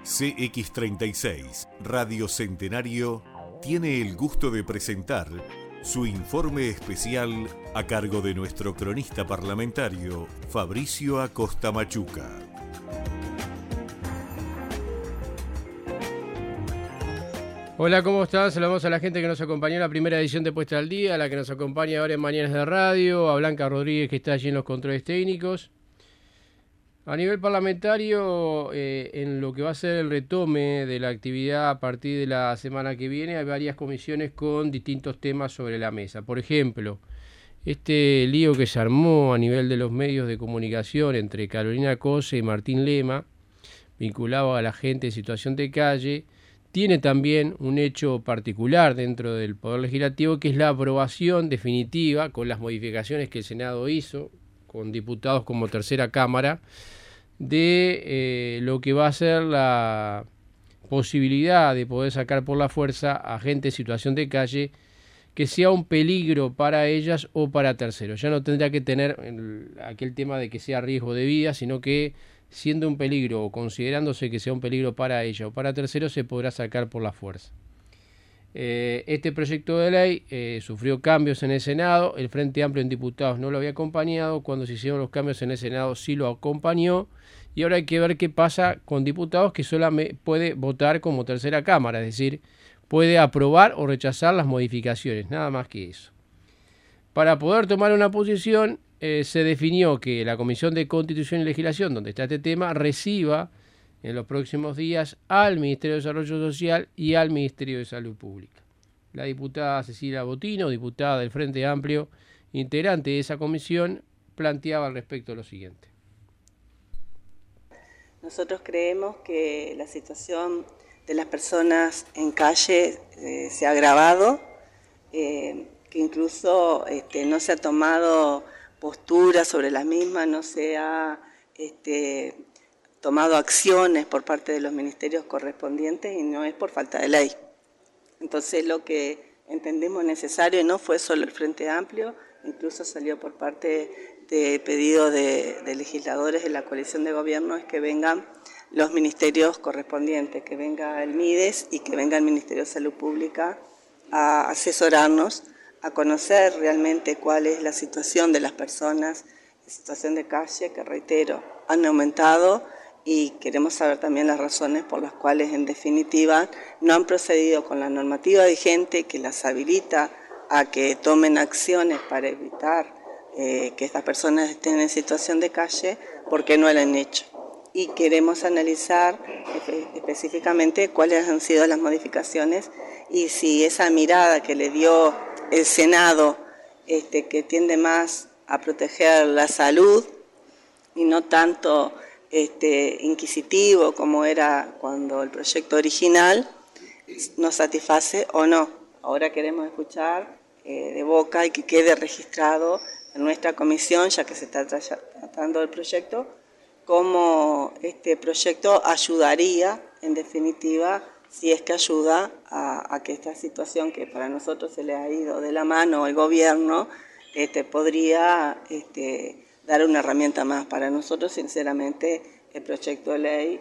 CX36 Radio Centenario tiene el gusto de presentar su informe especial a cargo de nuestro cronista parlamentario Fabricio Acosta Machuca. Hola, ¿cómo están? Saludamos a la gente que nos acompañó en la primera edición de Puesta al Día, a la que nos acompaña ahora en Mañanas de Radio, a Blanca Rodríguez, que está allí en los controles técnicos. A nivel parlamentario, en lo que va a ser el retome de la actividad a partir de la semana que viene, hay varias comisiones con distintos temas sobre la mesa. Por ejemplo, este lío que se armó a nivel de los medios de comunicación entre Carolina Cose y Martín Lema, vinculado a la gente en situación de calle, tiene también un hecho particular dentro del Poder Legislativo, que es la aprobación definitiva, con las modificaciones que el Senado hizo, con diputados como tercera cámara, de lo que va a ser la posibilidad de poder sacar por la fuerza a gente en situación de calle que sea un peligro para ellas o para terceros. Ya no tendrá que tener aquel tema de que sea riesgo de vida, sino que siendo un peligro o considerándose que sea un peligro para ella o para terceros, se podrá sacar por la fuerza. Este proyecto de ley sufrió cambios en el Senado. El Frente Amplio en diputados no lo había acompañado. Cuando se hicieron los cambios en el Senado sí lo acompañó. Y ahora hay que ver qué pasa con diputados que solamente puede votar como tercera cámara, es decir, puede aprobar o rechazar las modificaciones, nada más que eso. Para poder tomar una posición, se definió que la Comisión de Constitución y Legislación, donde está este tema, reciba en los próximos días al Ministerio de Desarrollo Social y al Ministerio de Salud Pública. La diputada Cecilia Botino, diputada del Frente Amplio, integrante de esa comisión, planteaba al respecto lo siguiente. Nosotros creemos que la situación de las personas en calle se ha agravado, que incluso no se ha tomado postura sobre las mismas, no se ha tomado acciones por parte de los ministerios correspondientes y no es por falta de ley. Entonces lo que entendemos necesario, y no fue solo el Frente Amplio, incluso salió por parte de pedido de legisladores de la coalición de gobierno, es que vengan los ministerios correspondientes, que venga el MIDES y que venga el Ministerio de Salud Pública a asesorarnos, a conocer realmente cuál es la situación de las personas en situación de calle, que reitero, han aumentado, y queremos saber también las razones por las cuales en definitiva no han procedido con la normativa vigente que las habilita a que tomen acciones para evitar que estas personas estén en situación de calle, porque no lo han hecho. Y queremos analizar específicamente cuáles han sido las modificaciones y si esa mirada que le dio el Senado, que tiende más a proteger la salud y no tanto inquisitivo como era cuando el proyecto original, nos satisface o no. Ahora queremos escuchar de boca y que quede registrado en nuestra comisión, ya que se está tratando del proyecto, cómo este proyecto ayudaría, en definitiva, si es que ayuda a que esta situación que para nosotros se le ha ido de la mano al gobierno, podría dar una herramienta más. Para nosotros, sinceramente, el proyecto de ley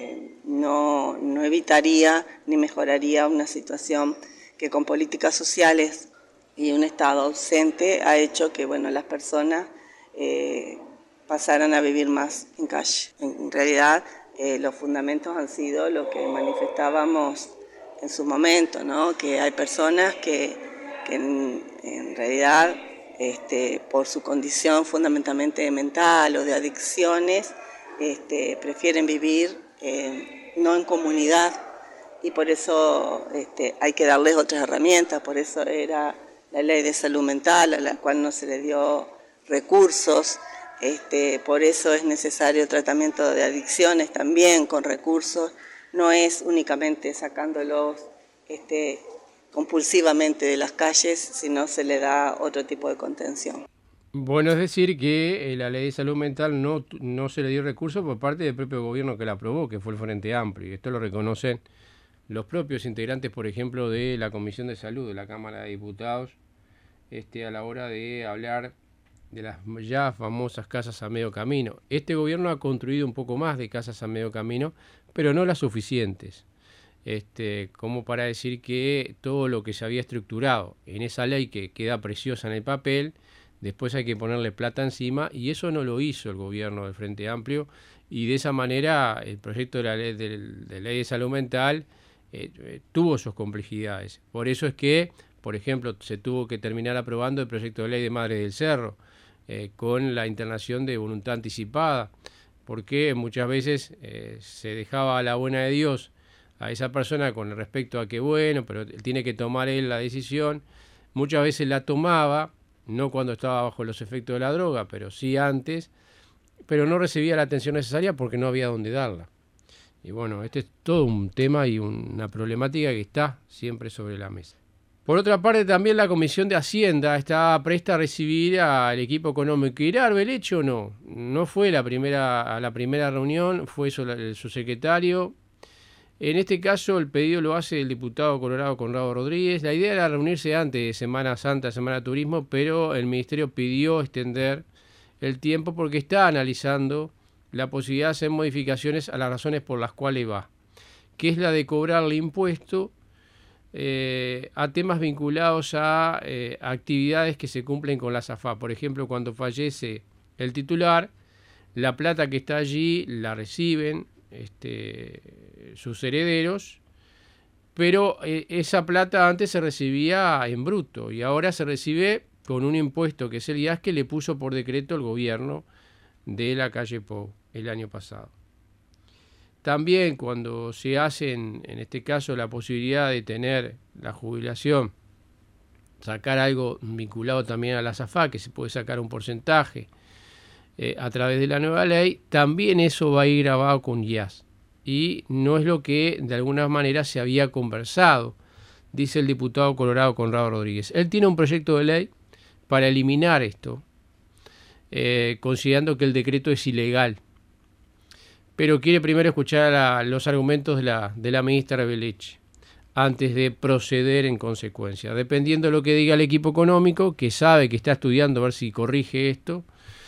no evitaría ni mejoraría una situación que con políticas sociales y un Estado ausente ha hecho que las personas pasaran a vivir más en calle. En realidad, los fundamentos han sido lo que manifestábamos en su momento, ¿no? Que hay personas que en realidad, por su condición fundamentalmente mental o de adicciones, prefieren vivir no en comunidad, y por eso hay que darles otras herramientas. Por eso era la ley de salud mental, a la cual no se le dio recursos. Por eso es necesario tratamiento de adicciones también con recursos. No es únicamente sacándolos compulsivamente de las calles, sino se le da otro tipo de contención. Bueno, es decir que la ley de salud mental no se le dio recursos por parte del propio gobierno que la aprobó, que fue el Frente Amplio, y esto lo reconocen los propios integrantes, por ejemplo, de la Comisión de Salud de la Cámara de Diputados, a la hora de hablar las ya famosas casas a medio camino. Este gobierno ha construido un poco más de casas a medio camino, pero no las suficientes, como para decir que todo lo que se había estructurado en esa ley, que queda preciosa en el papel, después hay que ponerle plata encima, y eso no lo hizo el gobierno del Frente Amplio, y de esa manera el proyecto de la ley de salud mental tuvo sus complejidades. Por eso es que, por ejemplo, se tuvo que terminar aprobando el proyecto de ley de Madre del Cerro, con la internación de voluntad anticipada, porque muchas veces se dejaba a la buena de Dios a esa persona con respecto a que, bueno, pero tiene que tomar él la decisión. Muchas veces la tomaba, no cuando estaba bajo los efectos de la droga, pero sí antes, pero no recibía la atención necesaria porque no había dónde darla. Y bueno, este es todo un tema y una problemática que está siempre sobre la mesa. Por otra parte, también la Comisión de Hacienda está presta a recibir al equipo económico. ¿Irá Arbeleche o no? No fue a la primera reunión, fue su secretario. En este caso, el pedido lo hace el diputado colorado Conrado Rodríguez. La idea era reunirse antes de Semana Santa, Semana de Turismo, pero el Ministerio pidió extender el tiempo porque está analizando la posibilidad de hacer modificaciones a las razones por las cuales va, que es la de cobrarle impuesto a temas vinculados a actividades que se cumplen con la AFAP. Por ejemplo, cuando fallece el titular, la plata que está allí la reciben sus herederos, pero esa plata antes se recibía en bruto y ahora se recibe con un impuesto que es el IAS, que le puso por decreto el gobierno de la calle Pou el año pasado. También cuando se hace, en este caso, la posibilidad de tener la jubilación, sacar algo vinculado también a la AFAP, que se puede sacar un porcentaje a través de la nueva ley, también eso va a ir grabado con IAS. Y no es lo que de alguna manera se había conversado, dice el diputado colorado Conrado Rodríguez. Él tiene un proyecto de ley para eliminar esto, considerando que el decreto es ilegal. Pero quiere primero escuchar los argumentos de la ministra Arbeleche antes de proceder en consecuencia. Dependiendo de lo que diga el equipo económico, que sabe que está estudiando a ver si corrige esto,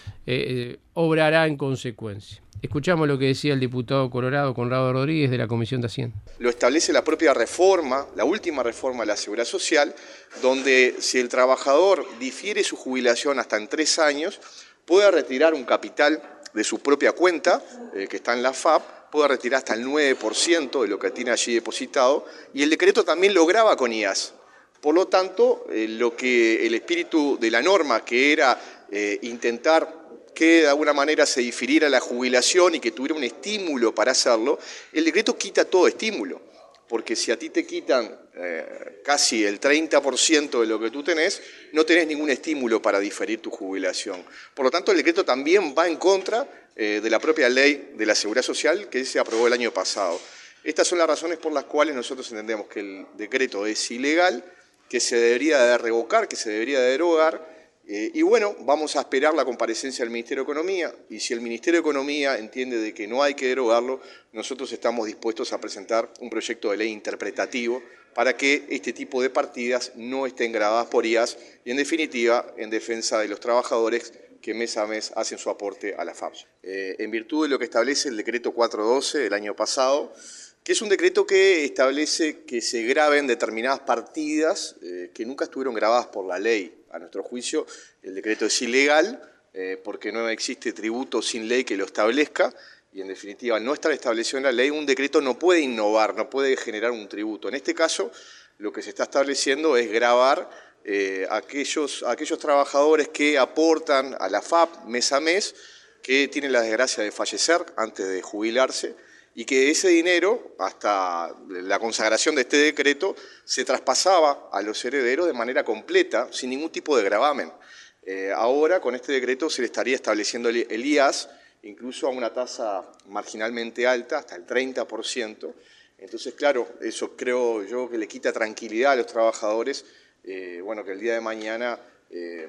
obrará en consecuencia. Escuchamos lo que decía el diputado colorado Conrado Rodríguez de la Comisión de Hacienda. Lo establece la propia reforma, la última reforma de la Seguridad Social, donde si el trabajador difiere su jubilación hasta en 3 años, puede retirar un capital de su propia cuenta, que está en la AFAP, puede retirar hasta el 9% de lo que tiene allí depositado, y el decreto también lo grava con IAS. Por lo tanto, lo que el espíritu de la norma, que era intentar que de alguna manera se difiriera la jubilación y que tuviera un estímulo para hacerlo, el decreto quita todo estímulo. Porque si a ti te quitan casi el 30% de lo que tú tenés, no tenés ningún estímulo para diferir tu jubilación. Por lo tanto, el decreto también va en contra de la propia ley de la Seguridad Social que se aprobó el año pasado. Estas son las razones por las cuales nosotros entendemos que el decreto es ilegal, que se debería de revocar, que se debería de derogar. Y bueno, vamos a esperar la comparecencia del Ministerio de Economía, y si el Ministerio de Economía entiende de que no hay que derogarlo, nosotros estamos dispuestos a presentar un proyecto de ley interpretativo para que este tipo de partidas no estén gravadas por IAS y, en definitiva, en defensa de los trabajadores que mes a mes hacen su aporte a la AFAP. En virtud de lo que establece el decreto 412 del año pasado, que es un decreto que establece que se graben determinadas partidas que nunca estuvieron grabadas por la ley. A nuestro juicio, el decreto es ilegal porque no existe tributo sin ley que lo establezca y, en definitiva, al no estar establecido en la ley, un decreto no puede innovar, no puede generar un tributo. En este caso, lo que se está estableciendo es gravar aquellos trabajadores que aportan a la AFAP mes a mes, que tienen la desgracia de fallecer antes de jubilarse, y que ese dinero, hasta la consagración de este decreto, se traspasaba a los herederos de manera completa, sin ningún tipo de gravamen. Ahora, con este decreto, se le estaría estableciendo el IAS, incluso a una tasa marginalmente alta, hasta el 30%. Entonces, claro, eso creo yo que le quita tranquilidad a los trabajadores, que el día de mañana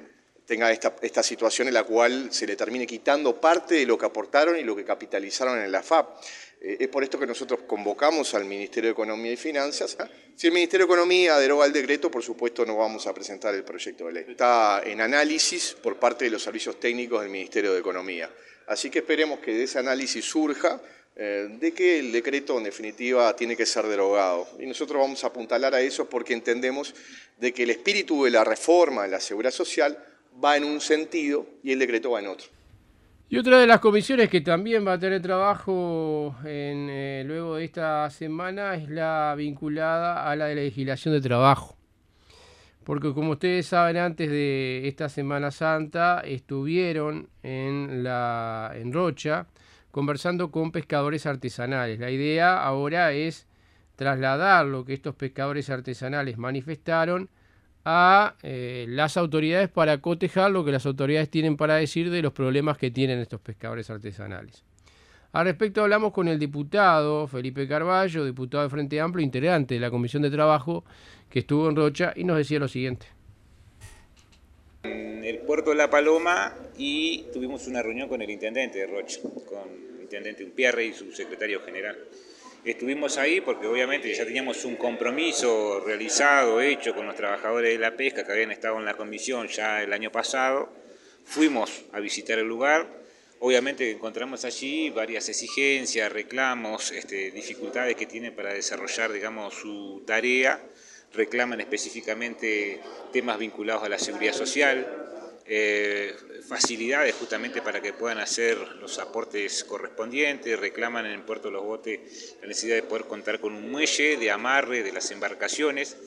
tenga esta situación en la cual se le termine quitando parte de lo que aportaron y lo que capitalizaron en la AFAP. Es por esto que nosotros convocamos al Ministerio de Economía y Finanzas. Si el Ministerio de Economía deroga el decreto, por supuesto no vamos a presentar el proyecto de ley. Está en análisis por parte de los servicios técnicos del Ministerio de Economía. Así que esperemos que de ese análisis surja de que el decreto en definitiva tiene que ser derogado. Y nosotros vamos a apuntalar a eso porque entendemos de que el espíritu de la reforma de la Seguridad Social va en un sentido y el decreto va en otro. Y otra de las comisiones que también va a tener trabajo luego de esta semana es la vinculada a la de la legislación de trabajo. Porque como ustedes saben, antes de esta Semana Santa estuvieron en Rocha conversando con pescadores artesanales. La idea ahora es trasladar lo que estos pescadores artesanales manifestaron a las autoridades para cotejar lo que las autoridades tienen para decir de los problemas que tienen estos pescadores artesanales. Al respecto hablamos con el diputado Felipe Carballo, diputado de Frente Amplio, integrante de la Comisión de Trabajo que estuvo en Rocha y nos decía lo siguiente. En el puerto de La Paloma y tuvimos una reunión con el intendente de Rocha, con el intendente Unpierre y su secretario general. Estuvimos ahí porque obviamente ya teníamos un compromiso realizado, hecho con los trabajadores de la pesca que habían estado en la comisión ya el año pasado. Fuimos a visitar el lugar, obviamente encontramos allí varias exigencias, reclamos, dificultades que tienen para desarrollar, digamos, su tarea. Reclaman específicamente temas vinculados a la seguridad social, facilidades justamente para que puedan hacer los aportes correspondientes, reclaman en el puerto de Los Botes la necesidad de poder contar con un muelle de amarre de las embarcaciones,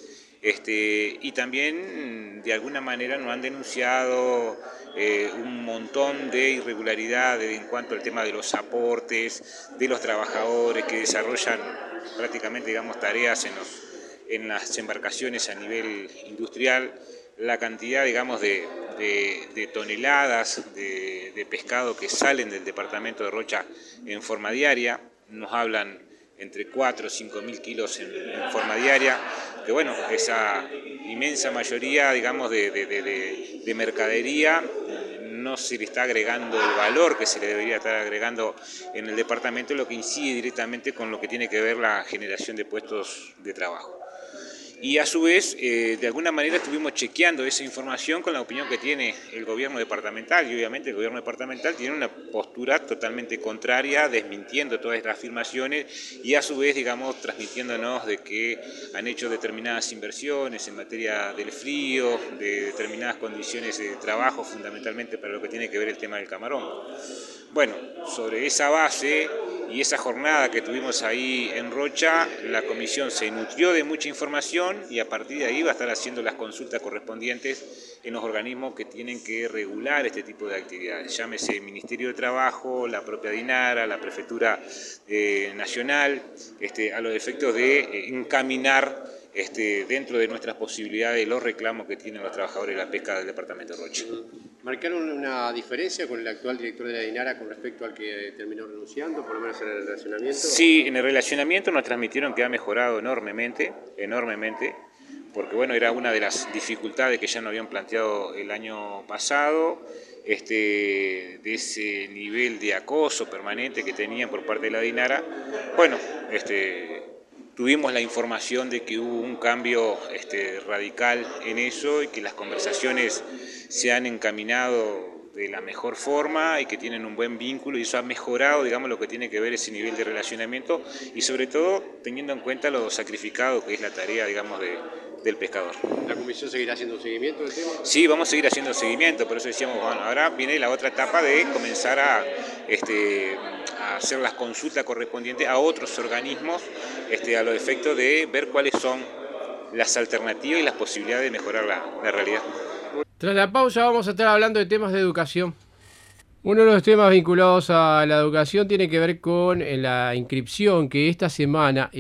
y también de alguna manera nos han denunciado un montón de irregularidades en cuanto al tema de los aportes, de los trabajadores que desarrollan prácticamente, digamos, tareas en las embarcaciones a nivel industrial, la cantidad, digamos, de toneladas de pescado que salen del departamento de Rocha en forma diaria, nos hablan entre 4 o 5 mil kilos en forma diaria, que bueno, esa inmensa mayoría, digamos, de mercadería no se le está agregando el valor que se le debería estar agregando en el departamento, lo que incide directamente con lo que tiene que ver la generación de puestos de trabajo. Y a su vez, de alguna manera estuvimos chequeando esa información con la opinión que tiene el gobierno departamental, y obviamente el gobierno departamental tiene una postura totalmente contraria, desmintiendo todas estas afirmaciones y a su vez, digamos, transmitiéndonos de que han hecho determinadas inversiones en materia del frío, de determinadas condiciones de trabajo, fundamentalmente para lo que tiene que ver el tema del camarón. Bueno, sobre esa base y esa jornada que tuvimos ahí en Rocha, la comisión se nutrió de mucha información y a partir de ahí va a estar haciendo las consultas correspondientes en los organismos que tienen que regular este tipo de actividades. Llámese el Ministerio de Trabajo, la propia DINARA, la Prefectura Nacional, a los efectos de encaminar dentro de nuestras posibilidades los reclamos que tienen los trabajadores de la pesca del departamento de Rocha. ¿Marcaron una diferencia con el actual director de la DINARA con respecto al que terminó renunciando, por lo menos en el relacionamiento? Sí, en el relacionamiento nos transmitieron que ha mejorado enormemente, porque bueno, era una de las dificultades que ya nos habían planteado el año pasado, de ese nivel de acoso permanente que tenían por parte de la DINARA. Bueno, tuvimos la información de que hubo un cambio radical en eso y que las conversaciones se han encaminado de la mejor forma y que tienen un buen vínculo y eso ha mejorado, digamos, lo que tiene que ver ese nivel de relacionamiento y sobre todo teniendo en cuenta lo sacrificado que es la tarea, digamos, del pescador. ¿La comisión seguirá haciendo seguimiento del tema? Sí, vamos a seguir haciendo seguimiento, por eso decíamos, bueno, ahora viene la otra etapa de comenzar a hacer las consultas correspondientes a otros organismos a los efectos de ver cuáles son las alternativas y las posibilidades de mejorar la realidad. Tras la pausa vamos a estar hablando de temas de educación. Uno de los temas vinculados a la educación tiene que ver con la inscripción que esta semana,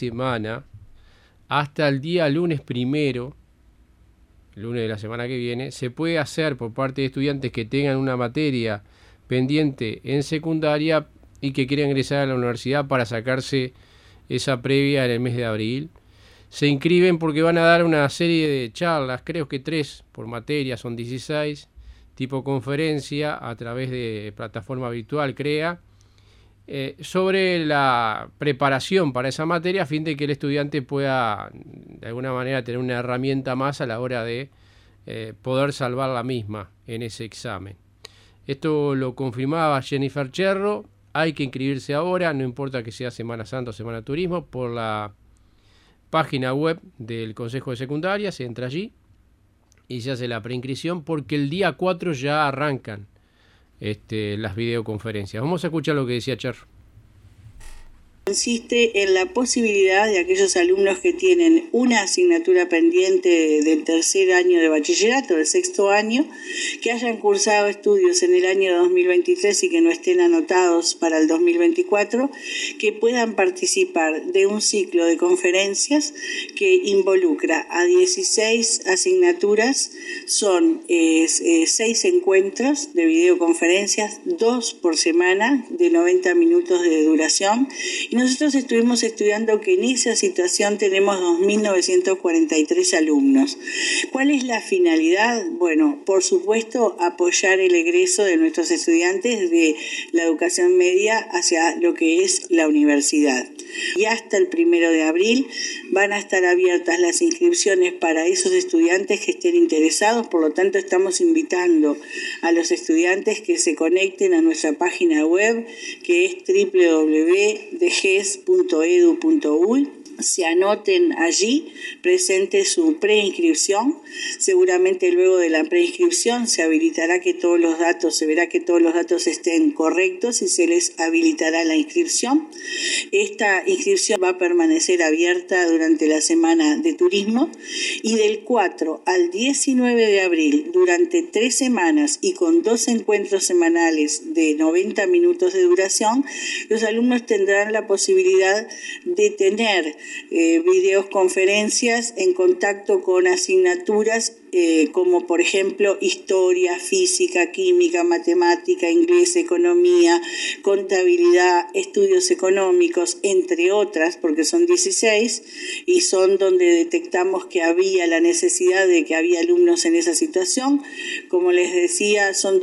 hasta el día lunes 1, lunes de la semana que viene, se puede hacer por parte de estudiantes que tengan una materia pendiente en secundaria y que quieran ingresar a la universidad para sacarse esa previa en el mes de abril. Se inscriben porque van a dar una serie de charlas, creo que 3 por materia, son 16, tipo conferencia a través de plataforma virtual CREA, sobre la preparación para esa materia a fin de que el estudiante pueda de alguna manera tener una herramienta más a la hora de poder salvar la misma en ese examen. Esto lo confirmaba Jennifer Cherro. Hay que inscribirse ahora, no importa que sea Semana Santa o Semana de Turismo, por la página web del Consejo de Secundaria, se entra allí y se hace la preinscripción porque el día 4 ya arrancan las videoconferencias. Vamos a escuchar lo que decía Cherro. Consiste en la posibilidad de aquellos alumnos que tienen una asignatura pendiente del tercer año de bachillerato, del sexto año, que hayan cursado estudios en el año 2023 y que no estén anotados para el 2024, que puedan participar de un ciclo de conferencias que involucra a 16 asignaturas, son 6 encuentros de videoconferencias, 2 por semana de 90 minutos de duración. Y nosotros estuvimos estudiando que en esa situación tenemos 2.943 alumnos. ¿Cuál es la finalidad? Bueno, por supuesto, apoyar el egreso de nuestros estudiantes de la educación media hacia lo que es la universidad. Y hasta el 1 de abril van a estar abiertas las inscripciones para esos estudiantes que estén interesados. Por lo tanto, estamos invitando a los estudiantes que se conecten a nuestra página web, que es www.dges.edu.uy. Se anoten allí, presente su preinscripción. Seguramente luego de la preinscripción se verá que todos los datos estén correctos y se les habilitará la inscripción. Esta inscripción va a permanecer abierta durante la semana de turismo y del 4 al 19 de abril, durante 3 semanas y con 2 encuentros semanales de 90 minutos de duración, los alumnos tendrán la posibilidad de tener videoconferencias en contacto con asignaturas como por ejemplo historia, física, química, matemática, inglés, economía, contabilidad, estudios económicos, entre otras, porque son 16 y son donde detectamos que había la necesidad de que había alumnos en esa situación. Como les decía, son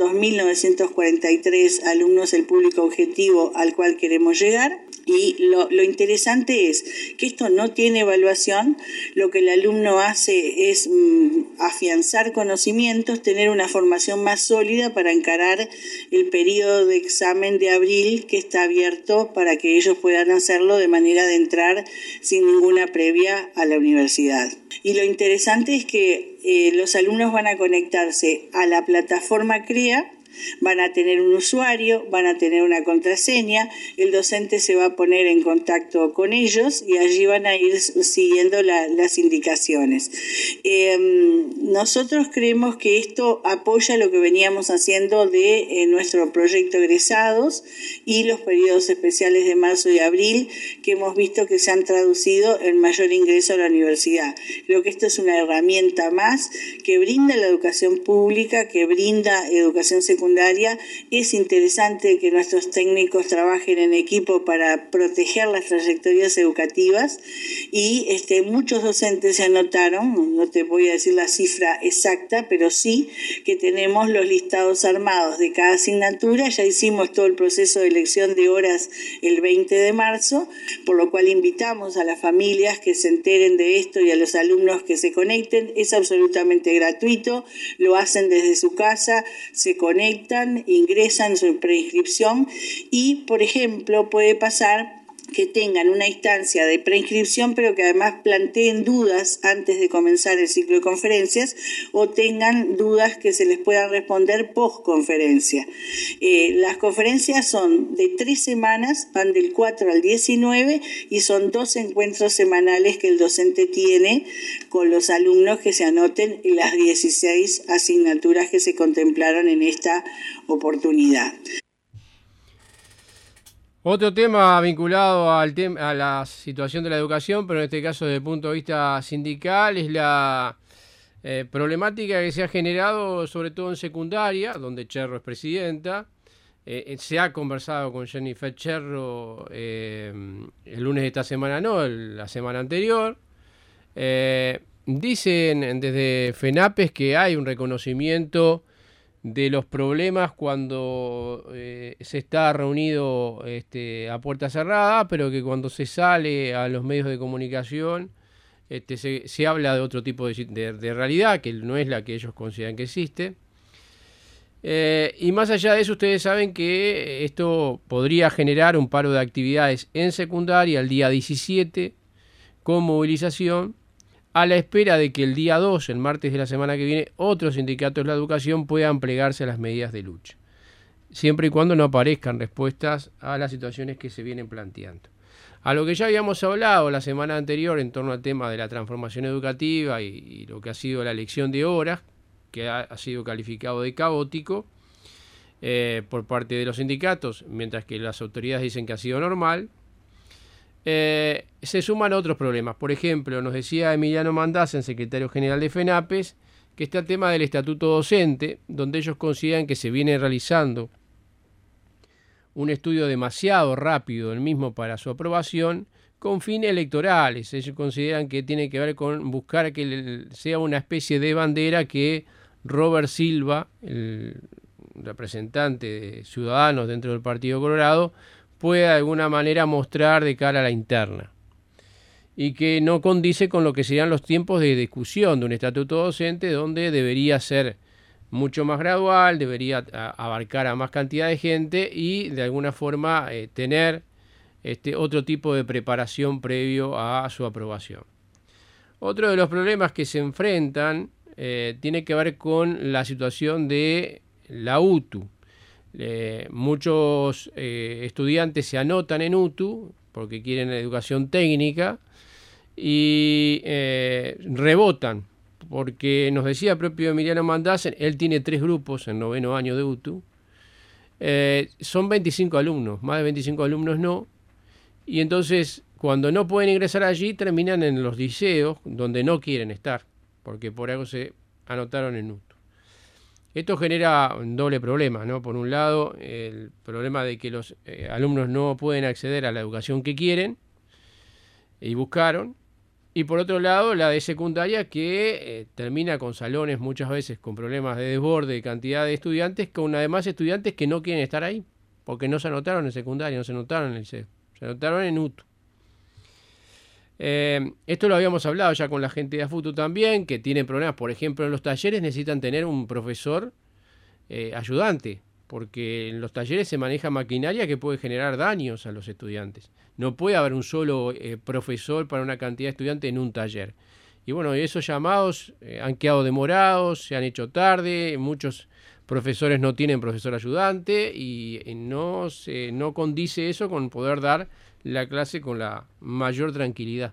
2.943 alumnos el público objetivo al cual queremos llegar. Y lo interesante es que esto no tiene evaluación, lo que el alumno hace es afianzar conocimientos, tener una formación más sólida para encarar el periodo de examen de abril que está abierto para que ellos puedan hacerlo de manera de entrar sin ninguna previa a la universidad. Y lo interesante es que los alumnos van a conectarse a la plataforma CREA, van a tener un usuario, van a tener una contraseña, el docente se va a poner en contacto con ellos y allí van a ir siguiendo las indicaciones. Nosotros creemos que esto apoya lo que veníamos haciendo de nuestro proyecto egresados y los periodos especiales de marzo y abril, que hemos visto que se han traducido en mayor ingreso a la universidad. Creo que esto es una herramienta más que brinda la educación pública, que brinda educación secundaria. Es interesante que nuestros técnicos trabajen en equipo para proteger las trayectorias educativas y muchos docentes se anotaron, no te voy a decir la cifra exacta, pero sí que tenemos los listados armados de cada asignatura. Ya hicimos todo el proceso de elección de horas el 20 de marzo, por lo cual invitamos a las familias que se enteren de esto y a los alumnos que se conecten. Es absolutamente gratuito, lo hacen desde su casa, se conectan, ingresan su preinscripción y, por ejemplo, puede pasar que tengan una instancia de preinscripción, pero que además planteen dudas antes de comenzar el ciclo de conferencias o tengan dudas que se les puedan responder post conferencia. Las conferencias son de 3 semanas, van del 4 al 19 y son 2 encuentros semanales que el docente tiene con los alumnos que se anoten en las 16 asignaturas que se contemplaron en esta oportunidad. Otro tema vinculado a la situación de la educación, pero en este caso desde el punto de vista sindical, es la problemática que se ha generado sobre todo en secundaria, donde Cherro es presidenta. Se ha conversado con Jennifer Cherro el lunes de esta semana, no, la semana anterior. Dicen desde FENAPES que hay un reconocimiento de los problemas cuando se está reunido a puerta cerrada, pero que cuando se sale a los medios de comunicación se habla de otro tipo de realidad, que no es la que ellos consideran que existe. Y más allá de eso, ustedes saben que esto podría generar un paro de actividades en secundaria el día 17 con movilización, a la espera de que el día 2, el martes de la semana que viene, otros sindicatos de la educación puedan plegarse a las medidas de lucha, siempre y cuando no aparezcan respuestas a las situaciones que se vienen planteando. A lo que ya habíamos hablado la semana anterior en torno al tema de la transformación educativa y lo que ha sido la elección de horas, que ha sido calificado de caótico por parte de los sindicatos, mientras que las autoridades dicen que ha sido normal. Se suman otros problemas. Por ejemplo, nos decía Emiliano Mandasen, secretario general de FENAPES, que está el tema del estatuto docente, donde ellos consideran que se viene realizando un estudio demasiado rápido del mismo para su aprobación, con fines electorales. Ellos consideran que tiene que ver con buscar que sea una especie de bandera que Robert Silva, el representante de Ciudadanos dentro del Partido Colorado, pueda de alguna manera mostrar de cara a la interna, y que no condice con lo que serían los tiempos de discusión de un estatuto docente, donde debería ser mucho más gradual, debería abarcar a más cantidad de gente y de alguna forma tener otro tipo de preparación previo a su aprobación. Otro de los problemas que se enfrentan tiene que ver con la situación de la UTU. Muchos estudiantes se anotan en UTU porque quieren educación técnica y rebotan, porque nos decía el propio Emiliano Mandasen, él tiene 3 grupos en 9º año de UTU, son 25 alumnos, más de 25 alumnos no, y entonces cuando no pueden ingresar allí terminan en los liceos donde no quieren estar, porque por algo se anotaron en UTU. Esto genera un doble problema, ¿no? Por un lado, el problema de que los alumnos no pueden acceder a la educación que quieren y buscaron, y por otro lado, la de secundaria que termina con salones muchas veces con problemas de desborde de cantidad de estudiantes, con además estudiantes que no quieren estar ahí, porque no se anotaron en secundaria, no se anotaron en el liceo, se anotaron en UTU. Esto lo habíamos hablado ya con la gente de AFUTU también, que tienen problemas, por ejemplo, en los talleres necesitan tener un profesor ayudante, porque en los talleres se maneja maquinaria que puede generar daños a los estudiantes. No puede haber un solo profesor para una cantidad de estudiantes en un taller. Y bueno, esos llamados han quedado demorados, se han hecho tarde, muchos profesores no tienen profesor ayudante y no condice eso con poder dar la clase con la mayor tranquilidad.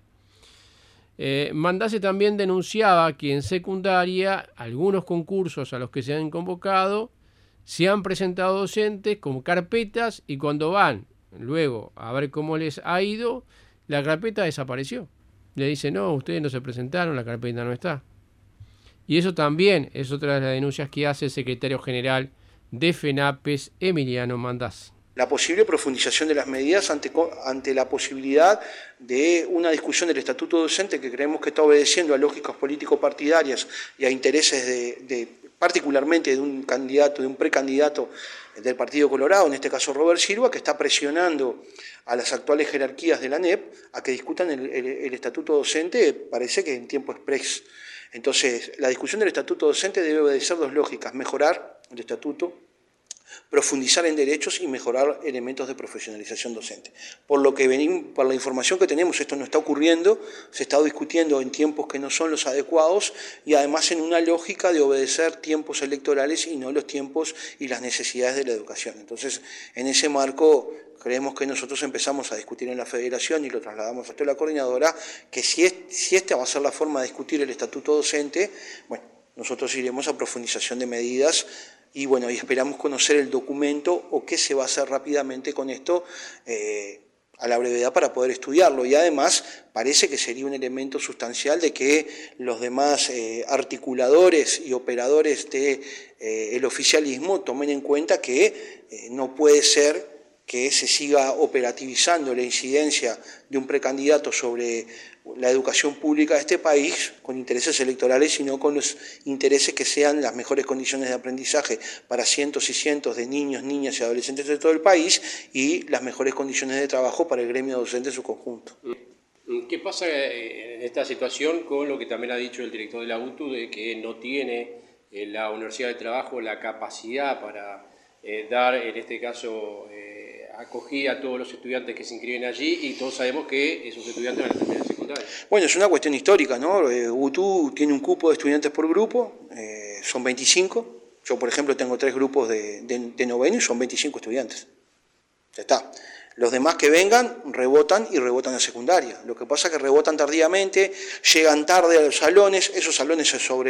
Mandase también denunciaba que en secundaria algunos concursos a los que se han convocado se han presentado docentes con carpetas y cuando van luego a ver cómo les ha ido, la carpeta desapareció. Le dicen, no, ustedes no se presentaron, la carpeta no está. Y eso también es otra de las denuncias que hace el secretario general de FENAPES, Emiliano Mandase. La posible profundización de las medidas ante la posibilidad de una discusión del estatuto docente que creemos que está obedeciendo a lógicas político-partidarias y a intereses particularmente de un candidato, de un precandidato del Partido Colorado, en este caso Robert Silva, que está presionando a las actuales jerarquías de la ANEP a que discutan el estatuto docente, parece que en tiempo express. Entonces, la discusión del estatuto docente debe obedecer 2 lógicas: mejorar el estatuto, profundizar en derechos y mejorar elementos de profesionalización docente. Por la información que tenemos, esto no está ocurriendo, se está discutiendo en tiempos que no son los adecuados y además en una lógica de obedecer tiempos electorales y no los tiempos y las necesidades de la educación. Entonces, en ese marco, creemos que nosotros empezamos a discutir en la federación y lo trasladamos hasta la coordinadora, que si esta va a ser la forma de discutir el estatuto docente, bueno, nosotros iremos a profundización de medidas y bueno, y esperamos conocer el documento o qué se va a hacer rápidamente con esto a la brevedad para poder estudiarlo. Y además parece que sería un elemento sustancial de que los demás articuladores y operadores del oficialismo tomen en cuenta que no puede ser que se siga operativizando la incidencia de un precandidato sobre la educación pública de este país con intereses electorales, sino con los intereses que sean las mejores condiciones de aprendizaje para cientos y cientos de niños, niñas y adolescentes de todo el país y las mejores condiciones de trabajo para el gremio docente en su conjunto. ¿Qué pasa en esta situación con lo que también ha dicho el director de la UTU, de que no tiene la Universidad del Trabajo la capacidad para dar, en este caso, acogida a todos los estudiantes que se inscriben allí, y todos sabemos que esos estudiantes van a terminar en secundaria? Bueno, es una cuestión histórica, ¿no? UTU tiene un cupo de estudiantes por grupo, son 25. Yo, por ejemplo, tengo 3 grupos de noveno y son 25 estudiantes. Ya está. Los demás que vengan rebotan y rebotan a secundaria. Lo que pasa es que rebotan tardíamente, llegan tarde a los salones, esos salones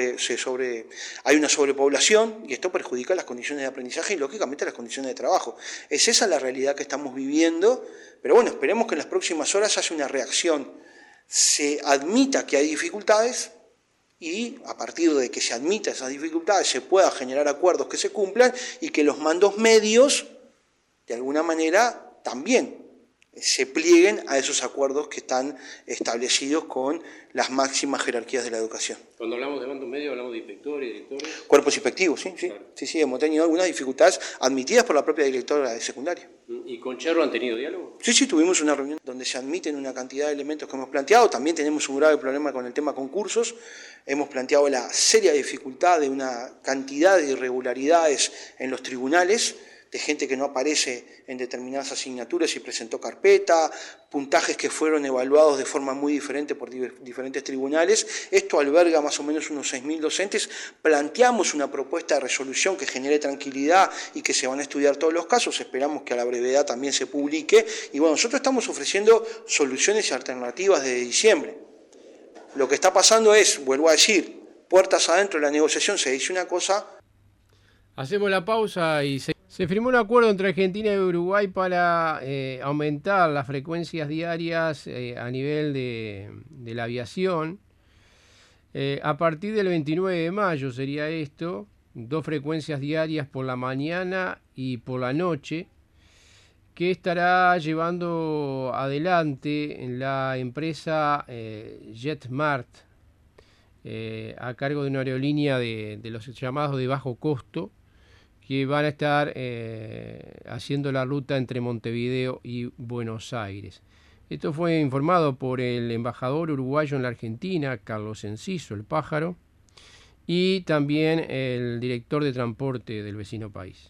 hay una sobrepoblación y esto perjudica las condiciones de aprendizaje y lógicamente las condiciones de trabajo. Es esa la realidad que estamos viviendo, pero bueno, esperemos que en las próximas horas haya una reacción, se admita que hay dificultades y a partir de que se admita esas dificultades se pueda generar acuerdos que se cumplan y que los mandos medios, de alguna manera, también se plieguen a esos acuerdos que están establecidos con las máximas jerarquías de la educación. Cuando hablamos de mandos medios, hablamos de inspectores, directores. Cuerpos inspectivos, sí. Claro. Sí, hemos tenido algunas dificultades admitidas por la propia directora de secundaria. ¿Y con Cherro han tenido diálogo? Sí, tuvimos una reunión donde se admiten una cantidad de elementos que hemos planteado. También tenemos un grave problema con el tema concursos. Hemos planteado la seria dificultad de una cantidad de irregularidades en los tribunales, de gente que no aparece en determinadas asignaturas y presentó carpeta, puntajes que fueron evaluados de forma muy diferente por diferentes tribunales. Esto alberga más o menos unos 6.000 docentes. Planteamos una propuesta de resolución que genere tranquilidad y que se van a estudiar todos los casos. Esperamos que a la brevedad también se publique. Y bueno, nosotros estamos ofreciendo soluciones y alternativas desde diciembre. Lo que está pasando es, vuelvo a decir, puertas adentro de la negociación se dice una cosa. Hacemos la pausa y se firmó un acuerdo entre Argentina y Uruguay para aumentar las frecuencias diarias a nivel de la aviación. A partir del 29 de mayo sería esto, 2 frecuencias diarias por la mañana y por la noche, que estará llevando adelante la empresa JetMart, a cargo de una aerolínea de los llamados de bajo costo, que van a estar haciendo la ruta entre Montevideo y Buenos Aires. Esto fue informado por el embajador uruguayo en la Argentina, Carlos Enciso, el Pájaro, y también el director de transporte del vecino país.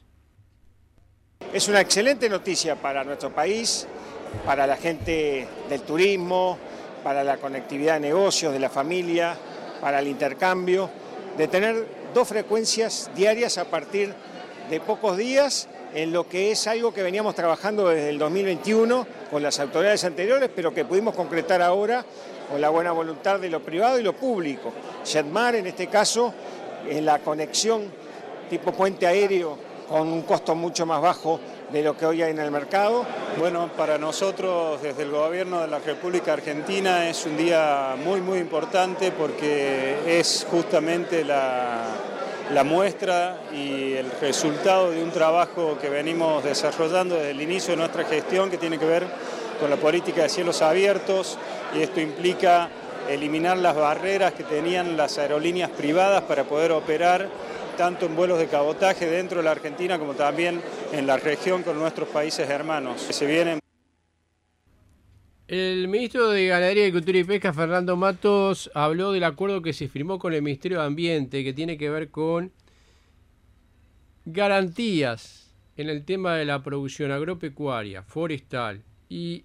Es una excelente noticia para nuestro país, para la gente del turismo, para la conectividad de negocios, de la familia, para el intercambio, de tener 2 frecuencias diarias a partir de pocos días, en lo que es algo que veníamos trabajando desde el 2021 con las autoridades anteriores, pero que pudimos concretar ahora con la buena voluntad de lo privado y lo público. JetMart, en este caso, en la conexión tipo puente aéreo con un costo mucho más bajo de lo que hoy hay en el mercado. Bueno, para nosotros desde el Gobierno de la República Argentina es un día muy importante porque es justamente la muestra y el resultado de un trabajo que venimos desarrollando desde el inicio de nuestra gestión, que tiene que ver con la política de cielos abiertos, y esto implica eliminar las barreras que tenían las aerolíneas privadas para poder operar tanto en vuelos de cabotaje dentro de la Argentina como también en la región con nuestros países hermanos. Se vienen. El ministro de Ganadería, Agricultura y Pesca, Fernando Matos, habló del acuerdo que se firmó con el Ministerio de Ambiente, que tiene que ver con garantías en el tema de la producción agropecuaria, forestal y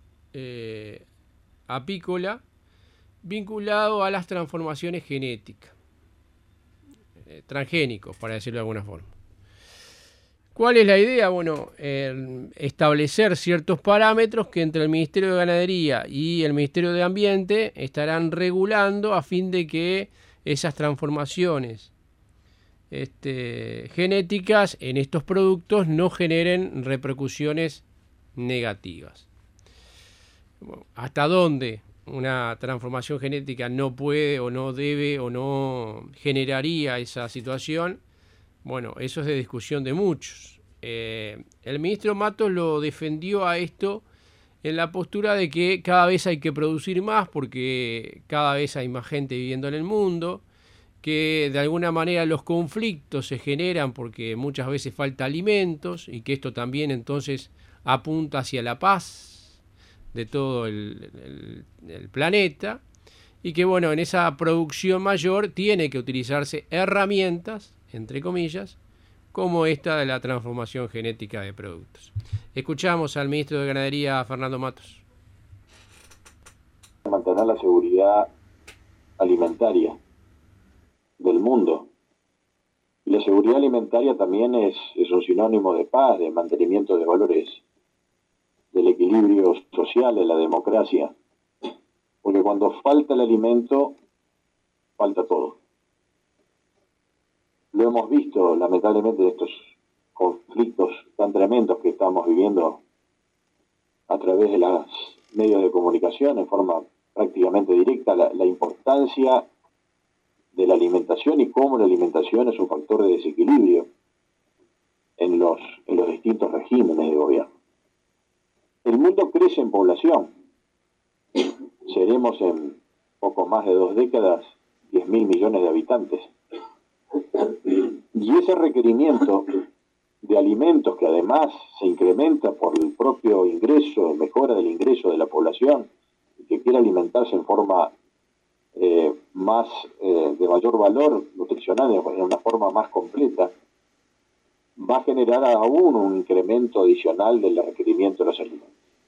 apícola, vinculado a las transformaciones genéticas, transgénicos, para decirlo de alguna forma. ¿Cuál es la idea? Bueno, establecer ciertos parámetros que entre el Ministerio de Ganadería y el Ministerio de Ambiente estarán regulando a fin de que esas transformaciones genéticas en estos productos no generen repercusiones negativas. Bueno, ¿hasta dónde una transformación genética no puede o no debe o no generaría esa situación? Bueno, eso es de discusión de muchos. el ministro Matos lo defendió a esto en la postura de que cada vez hay que producir más porque cada vez hay más gente viviendo en el mundo, que de alguna manera los conflictos se generan porque muchas veces falta alimentos y que esto también entonces apunta hacia la paz de todo el planeta, y que bueno, en esa producción mayor tiene que utilizarse herramientas, entre comillas, como esta de la transformación genética de productos. Escuchamos al ministro de Ganadería, Fernando Matos. Mantener la seguridad alimentaria del mundo. Y la seguridad alimentaria también es un sinónimo de paz, de mantenimiento de valores, del equilibrio social, de la democracia. Porque cuando falta el alimento, falta todo. Lo hemos visto, lamentablemente, de estos conflictos tan tremendos que estamos viviendo a través de los medios de comunicación en forma prácticamente directa, la importancia de la alimentación y cómo la alimentación es un factor de desequilibrio en los distintos regímenes de gobierno. El mundo crece en población. Seremos en poco más de 2 décadas 10.000 millones de habitantes. Y ese requerimiento de alimentos, que además se incrementa por el propio ingreso, mejora del ingreso de la población, que quiere alimentarse en forma de mayor valor nutricional, en una forma más completa, va a generar aún un incremento adicional del requerimiento de los alimentos.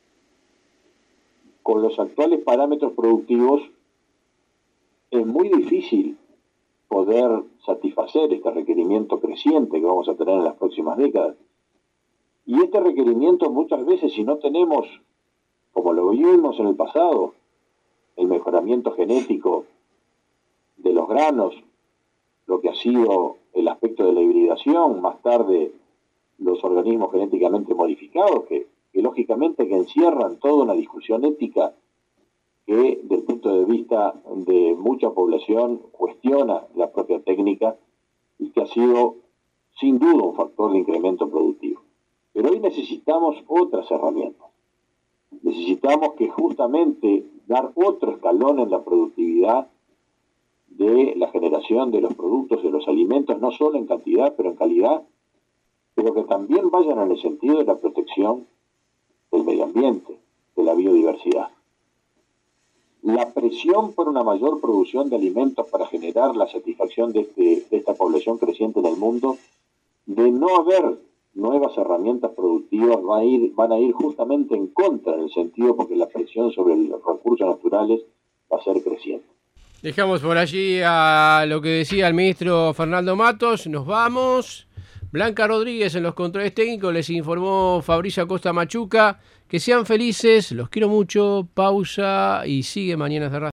Con los actuales parámetros productivos es muy difícil poder satisfacer este requerimiento creciente que vamos a tener en las próximas décadas. Y este requerimiento muchas veces, si no tenemos, como lo vimos en el pasado, el mejoramiento genético de los granos, lo que ha sido el aspecto de la hibridación, más tarde los organismos genéticamente modificados, que lógicamente que encierran toda una discusión ética que desde el punto de vista de mucha población cuestiona la propia técnica y que ha sido sin duda un factor de incremento productivo. Pero hoy necesitamos otras herramientas. Necesitamos que justamente dar otro escalón en la productividad de la generación de los productos, de los alimentos, no solo en cantidad, pero en calidad, pero que también vayan en el sentido de la protección del medio ambiente, de la biodiversidad. La presión por una mayor producción de alimentos para generar la satisfacción de esta población creciente en el mundo, de no haber nuevas herramientas productivas, van a ir justamente en contra, en el sentido porque la presión sobre los recursos naturales va a ser creciente. Dejamos por allí a lo que decía el ministro Fernando Matos. Nos vamos. Blanca Rodríguez en los controles técnicos, les informó Fabricio Acosta Machuca. Que sean felices, los quiero mucho. Pausa y sigue Mañanas de Radio.